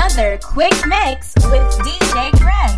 another quick mix with DJ Greg.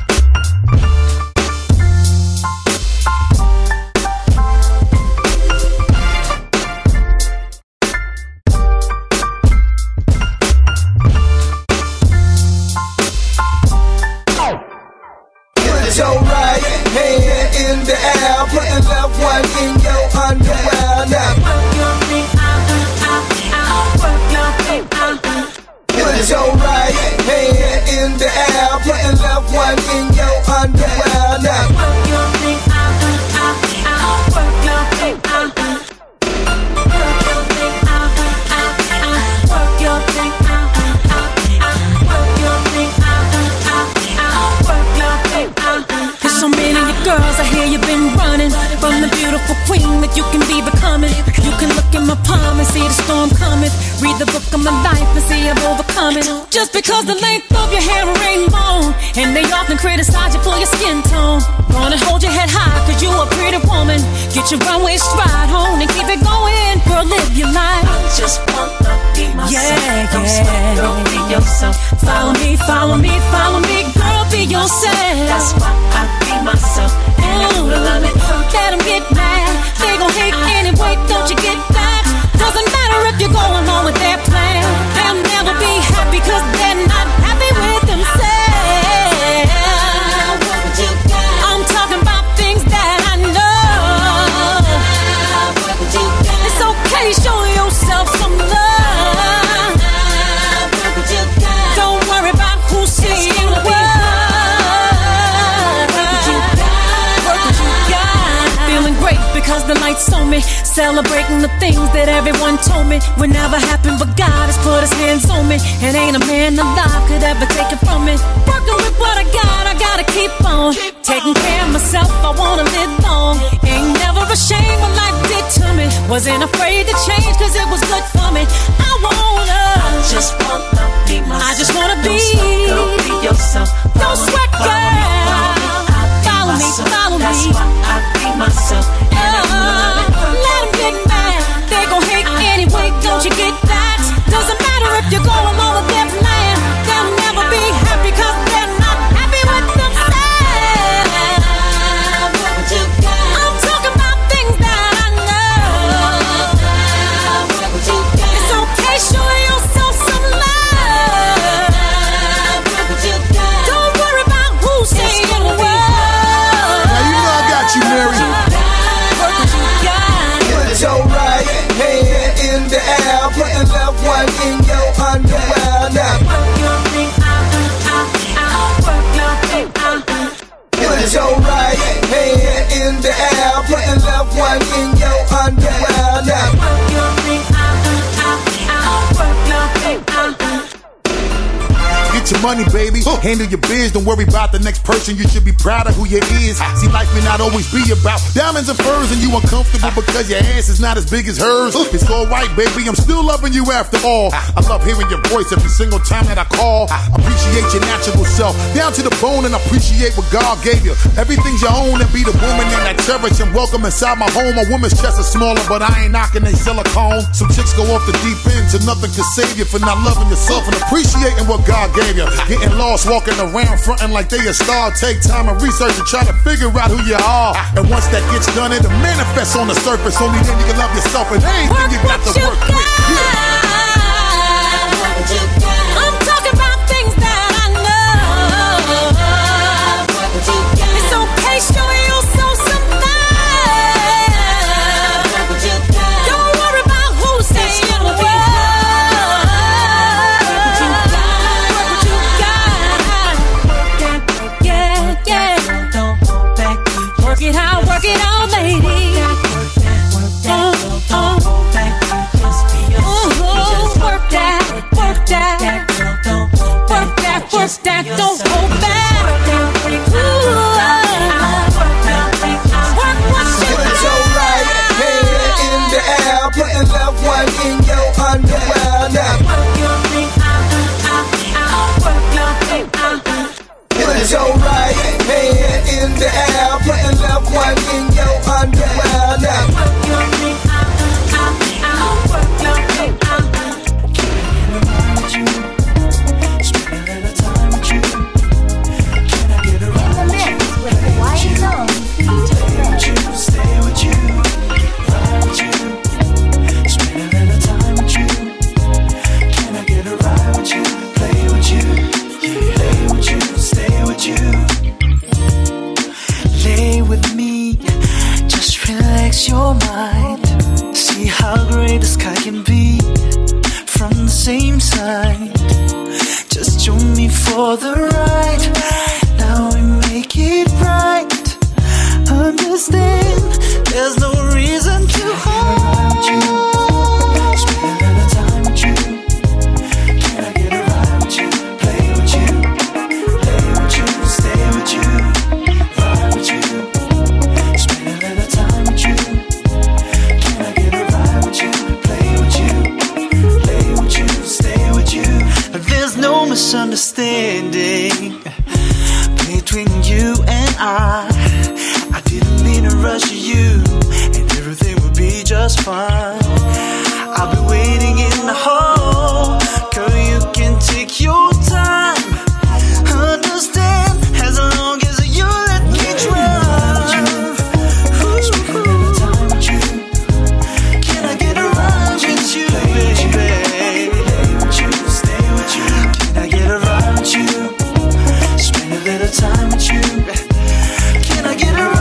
Put your right hand in the air, put the left one in your underwear. Now work your thing out, work your thing out. Put your right hand in the air, put the left one in your underwear. Now work your thing out, work your thing out. Work your thing out, work your thing out, work your thing out, work your thing out. There's so many girls I hear you've been running from the beautiful queen that you can be becoming. You can look in my palm and see the storm coming. Read the book of my life and see I've overcome it. Just because the length of your hair ain't long, and they often criticize you for your skin tone. Gonna hold your head high cause you a pretty woman. Get your runway stride on and keep it going. Girl, live your life. I just wanna be myself. Don't sweat, girl, be yourself. Follow me, follow me, follow me. Girl, be yourself. That's why I be myself. Let them get mad. They gon' hate anyway, don't you get that? Doesn't matter if you're going along with their plan. They'll never be happy cause they're not happy with themselves. I'm talking about things that I know. It's okay, show yourself some love. Don't worry about who's saying what. Because the lights on me, celebrating the things that everyone told me would never happen, but God has put his hands on me, and ain't a man alive could ever take it from me. Working with what I gotta keep on. Taking care of myself, I wanna live long. Ain't never ashamed what life did to me. Wasn't afraid to change cause it was good for me. I just wanna be myself. I just wanna be. Girl, be yourself. Don't sweat, girl. Follow me, follow me. That's why I be myself. Let them get mad. They gon' hate anyway, don't you get that? Doesn't matter if you're going along with their plan. They'll never be happy cause they're not happy with themselves. I'm talking about things that I know. It's okay, show yourself some love. Don't worry about who's saying what. You Mary. Put your right hand in the air, put the left one in your underwear. Now work your thing out, work your thing out. Put your right hand in the air, put the left one in your underwear. Now work your thing out, work your thing out. Get your money, baby. Handle your biz. Don't worry about the next person. You should be proud of who you is. See, life may not always be about diamonds and furs, and you uncomfortable because your ass is not as big as hers. It's alright, baby. I'm still loving you after all. I love hearing your voice every single time that I call. Appreciate your natural self down to the bone, and appreciate what God gave you. Everything's your own, and be the woman that I cherish and welcome inside my home. A woman's chest is smaller, but I ain't knocking they silicone. Some chicks go off the deep end to nothing could save you for not loving yourself and appreciating what God gave you. Getting lost, walking around, fronting like they a star. Take time and research and try to figure out who you are. And once that gets done, it'll manifest on the surface. Only then you can love yourself and anything you got to work with. I'm talking about things that I know. It's okay, show yourself some love. Don't worry about who's saying what. Work it out, lady. same side. Just join me for the ride. Now we make it right. Understand, there's no reason to hold you. Spend a little time with you. Can I get a ride with you? Play with you. Play with you. Stay with you. Ride with you. Spend a little time with you. Can I get a ride with you? Play with you. Play with you. Stay with you. There's no misunderstanding between you and I didn't mean to rush you, and everything will be just fine. I'll be waiting in the hall. Girl, you can take your time. Understand, as long as you let me drive. Spend a little time with you. Can I get a ride with you, baby? Play with you, stay with you. Can I get a ride with you? Spend a little time with you. Can I get a ride?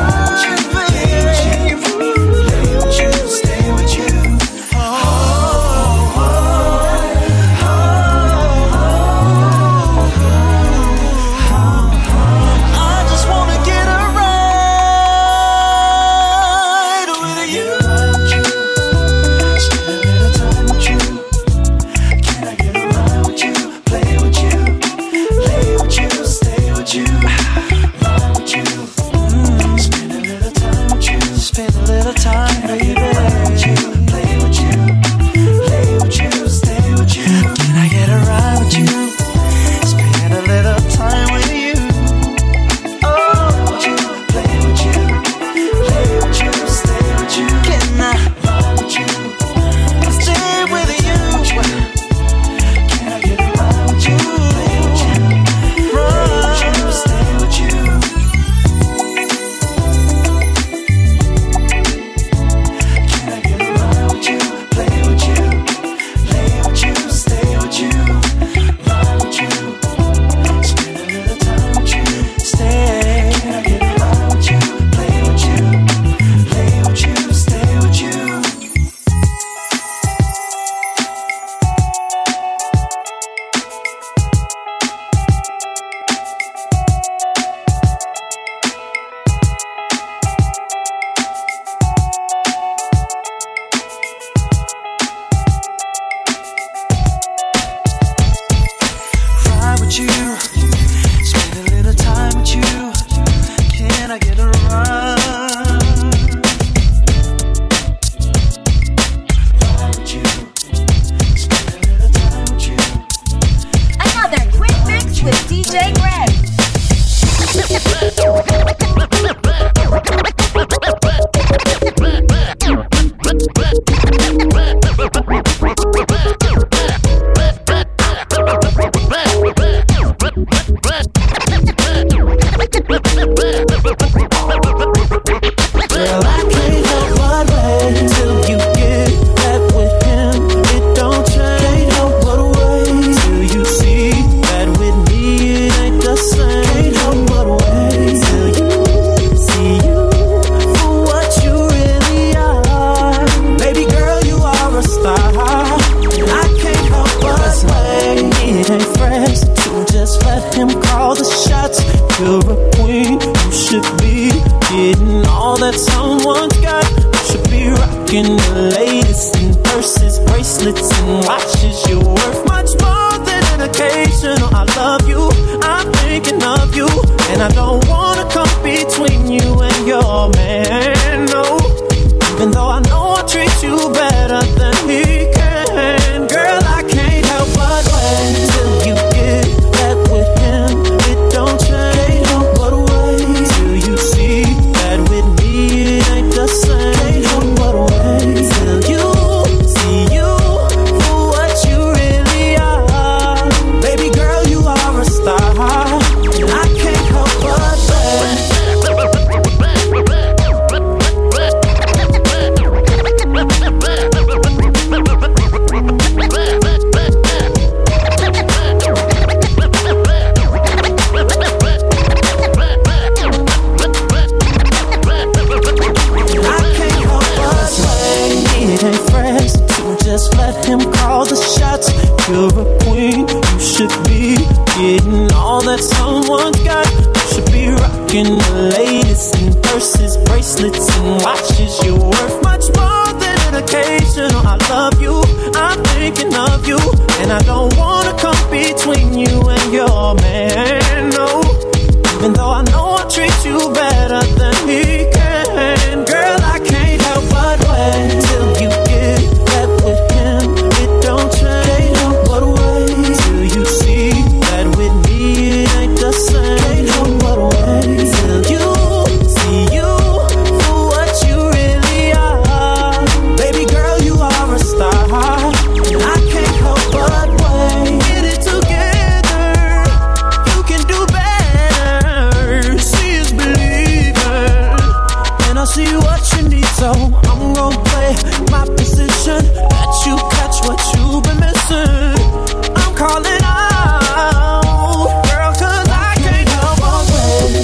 you're a queen. You should be getting all that someone's got. You should be rocking the latest in purses, bracelets, and watches. You're worth much more than an occasion. I love you, I'm thinking of you, and I don't wanna come between you and your man, no. Even though I know I treat you better than he can, girl, I can't help but wait till you get that with him. It don't change, but wait till you see that with me it ain't the same. But wait till you see you for what you really are. Baby girl, you are a star, and I can't help but wait. Get it together, you can do better. See is believing, and I see what you need, so I'm gonna play my position. Let you catch what you've been missing. I'm calling out, girl, 'cause I can't help but wait.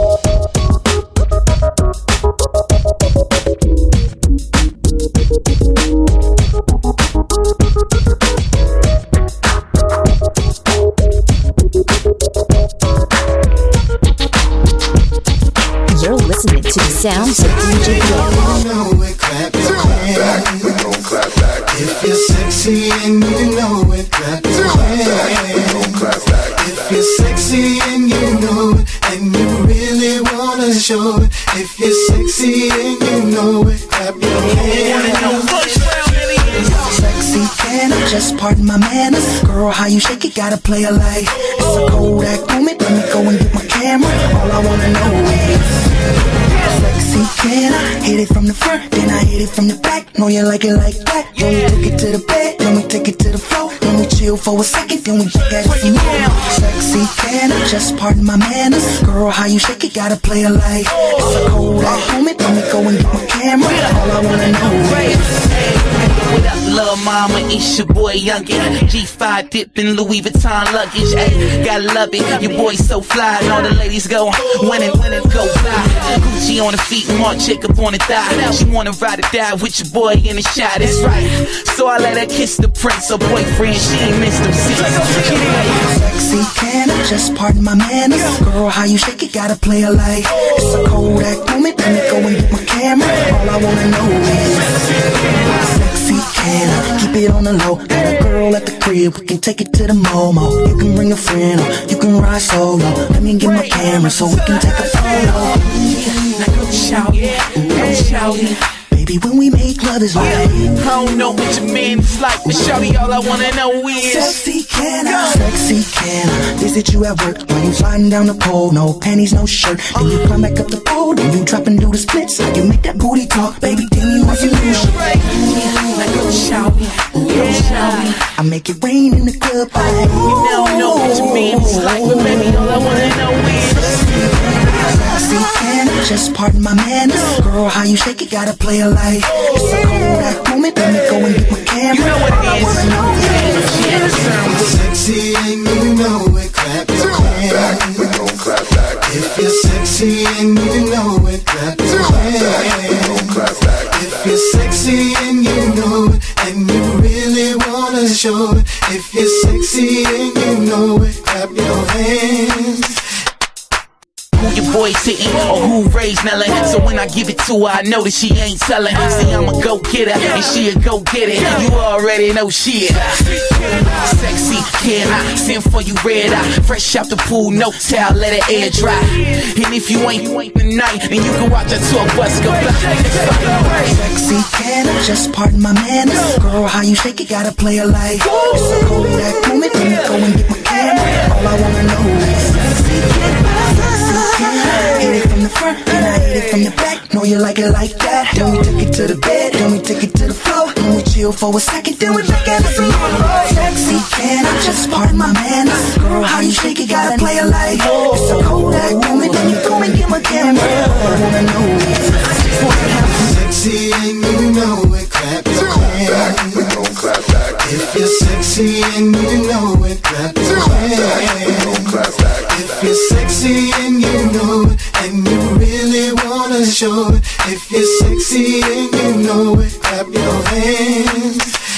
You're listening to the sounds of DJ Greg. You know it, clap your hands. We gon' clap back. If you're sexy and you know it, clap your hands. Clap back. If you're sexy and you know it, and you really wanna show it. If you're sexy and you know it, clap your hands. Sexy, can I just pardon my manners? Girl, how you shake it, gotta play it like it's a Kodak moment. Let me go and get my camera. All I wanna know is sexy, can I hit it from the front, then I hit it from the back? Know you like it like that. Then we took it to the bed, then we take it to the floor. Then we chill for a second, then we back at it some more. Sexy, can I just pardon my manners? Girl, how you shake it, gotta play it like it's a Kodak moment. Let me go and get my camera. All I wanna know is what up, lil' mama? It's your boy Youngin. G5 dipping Louis Vuitton luggage. Ayy, gotta love it. Your boy so fly, and all the ladies go winning, go fly. Gucci on the feet, Marc Jacob on the thigh. She wanna ride or die with your boy in the shot. That's right. So I let her kiss the prince, her boyfriend. She ain't missed them seats. sexy, can I just pardon my manners? Girl, how you shake it, gotta play it like it's a Kodak moment. Let me go and get my camera. All I wanna know is sexy, can I keep it on the low? Got a girl at the crib, we can take it to the Momo. You can bring a friend or you can ride solo. Let me get my camera so we can take a photo. Now go shout it, go shout it. Baby, when we make love is right. I don't know what your man is like, but shawty, all I wanna know is sexy, can I? Sexy, can I visit you at work while you sliding down the pole? No panties, no shirt. Then you climb back up the pole, then you drop and do the splits. How you make that booty talk, baby? Tell me what you do. now go shout it, go shout it. I make it rain in the club. You don't know what your man is like, but baby, all I wanna know is sexy, can I just pardon my manners? Girl, how you shake it, gotta play it like it's a Kodak moment. Let me go and get my camera. you know what it is. Sexy and you know it, clap your hands. We gon' clap back. If you're sexy and you know it, clap your hands. Clap back. If you're sexy and you know it, and you really wanna show it. If you're sexy and you know it, clap your hands. Who your boy's hitting or who raised Nellin. So when I give it to her, I know that she ain't telling. See, I'm a go-getter and she a go-get it. You already know she is sexy, can I send for you red eye? Fresh out the pool, no towel, let it air dry. And if you ain't tonight, then you can watch her tour bus go by. Sexy, can I just pardon my manners? Girl, how you shake it, gotta play it like it's a Kodak moment. Let me go and get my camera. All I wanna know is sexy, can I hit it from the front, then I hit it from the back. Know you like it like that. Then we take it to the bed, then we take it to the floor. Then we chill for a second, then we back at it some more. Sexy, can I just pardon my manners? Girl, how you shake it, gotta play it like it's a Kodak moment. Then you go and get my camera. All I wanna know is sexy and you know it, clap your hands. We gon' clap back. If you're sexy and you know it, clap your hands. Clap back. If you're sexy and you know it, and you really wanna show it. If you're sexy and you know it, clap your hands.